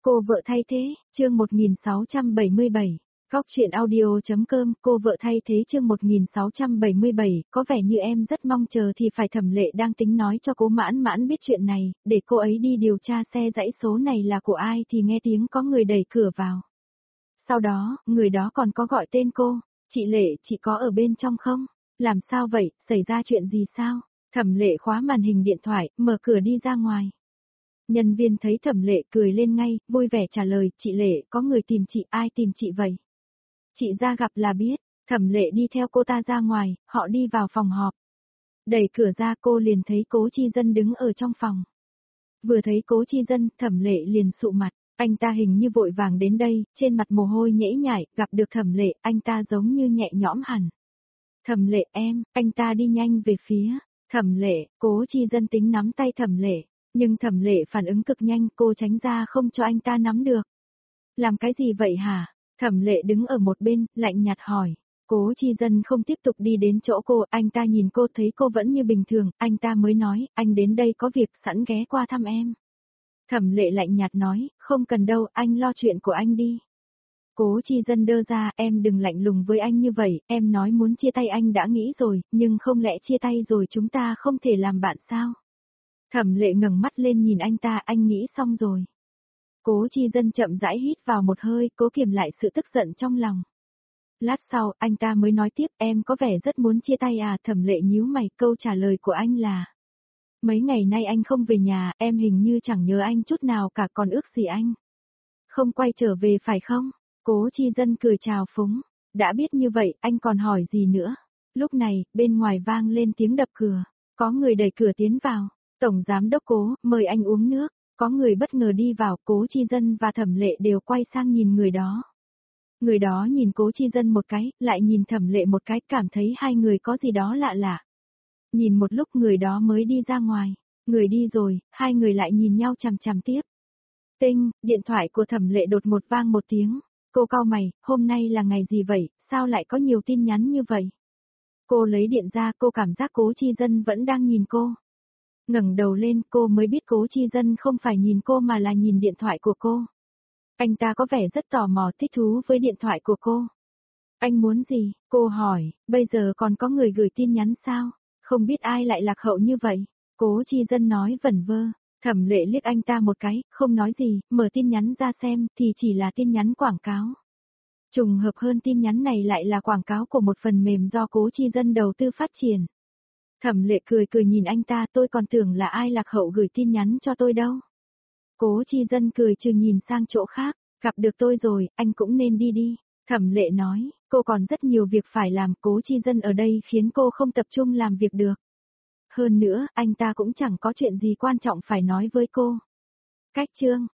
Cô vợ thay thế, chương 1677. Góc truyện audio.com, cô vợ thay thế chương 1677, có vẻ như em rất mong chờ thì phải. Thẩm Lệ đang tính nói cho Cố Mãn Mãn biết chuyện này, để cô ấy đi điều tra xe dãy số này là của ai thì nghe tiếng có người đẩy cửa vào. Sau đó, người đó còn có gọi tên cô, chị Lệ, chị có ở bên trong không? Làm sao vậy, xảy ra chuyện gì sao? Thẩm Lệ khóa màn hình điện thoại, mở cửa đi ra ngoài. Nhân viên thấy Thẩm Lệ cười lên ngay, vui vẻ trả lời, chị Lệ, có người tìm chị, ai tìm chị vậy? Chị ra gặp là biết. Thẩm Lệ đi theo cô ta ra ngoài, họ đi vào phòng họp. Đẩy cửa ra cô liền thấy Cố Chi Dân đứng ở trong phòng. Vừa thấy Cố Chi Dân, Thẩm Lệ liền sụ mặt, anh ta hình như vội vàng đến đây, trên mặt mồ hôi nhễ nhại, gặp được Thẩm Lệ, anh ta giống như nhẹ nhõm hẳn. Thẩm Lệ em, anh ta đi nhanh về phía Thẩm Lệ, Cố Chi Dân tính nắm tay Thẩm Lệ, nhưng Thẩm Lệ phản ứng cực nhanh, cô tránh ra không cho anh ta nắm được. Làm cái gì vậy hả? Thẩm Lệ đứng ở một bên, lạnh nhạt hỏi. Cố Chi Dân không tiếp tục đi đến chỗ cô, anh ta nhìn cô thấy cô vẫn như bình thường, anh ta mới nói, anh đến đây có việc sẵn ghé qua thăm em. Thẩm Lệ lạnh nhạt nói, không cần đâu, anh lo chuyện của anh đi. Cố Chi Dân đơ ra, em đừng lạnh lùng với anh như vậy, em nói muốn chia tay anh đã nghĩ rồi, nhưng không lẽ chia tay rồi chúng ta không thể làm bạn sao? Thẩm Lệ ngẩng mắt lên nhìn anh ta, anh nghĩ xong rồi. Cố Chi Dân chậm rãi hít vào một hơi, cố kiềm lại sự tức giận trong lòng. Lát sau, anh ta mới nói tiếp, em có vẻ rất muốn chia tay à? Thẩm Lệ nhíu mày, câu trả lời của anh là: mấy ngày nay anh không về nhà, em hình như chẳng nhớ anh chút nào cả, còn ước gì anh không quay trở về phải không? Cố Chi Dân cười chào phúng, đã biết như vậy, anh còn hỏi gì nữa? Lúc này, bên ngoài vang lên tiếng đập cửa, có người đẩy cửa tiến vào, Tổng Giám Đốc Cố, mời anh uống nước. Có người bất ngờ đi vào, Cố Chi Dân và Thẩm Lệ đều quay sang nhìn người đó. Người đó nhìn Cố Chi Dân một cái, lại nhìn Thẩm Lệ một cái, cảm thấy hai người có gì đó lạ lạ. Nhìn một lúc người đó mới đi ra ngoài. Người đi rồi, hai người lại nhìn nhau chằm chằm tiếp. Tinh, điện thoại của Thẩm Lệ đột ngột vang một tiếng. Cô cau mày, hôm nay là ngày gì vậy, sao lại có nhiều tin nhắn như vậy? Cô lấy điện ra, cô cảm giác Cố Chi Dân vẫn đang nhìn cô. Ngẩng đầu lên, cô mới biết Cố Chi Dân không phải nhìn cô mà là nhìn điện thoại của cô. Anh ta có vẻ rất tò mò, thích thú với điện thoại của cô. Anh muốn gì? Cô hỏi, bây giờ còn có người gửi tin nhắn sao? Không biết ai lại lạc hậu như vậy. Cố Chi Dân nói vẩn vơ. Thẩm Lệ liếc anh ta một cái, không nói gì, mở tin nhắn ra xem thì chỉ là tin nhắn quảng cáo. Trùng hợp hơn, tin nhắn này lại là quảng cáo của một phần mềm do Cố Chi Dân đầu tư phát triển. Thẩm Lệ cười cười nhìn anh ta, tôi còn tưởng là ai lạc hậu gửi tin nhắn cho tôi đâu. Cố Chi Dân cười trừ nhìn sang chỗ khác, gặp được tôi rồi, anh cũng nên đi đi. Thẩm Lệ nói, cô còn rất nhiều việc phải làm, Cố Chi Dân ở đây khiến cô không tập trung làm việc được. Hơn nữa, anh ta cũng chẳng có chuyện gì quan trọng phải nói với cô. Cách chương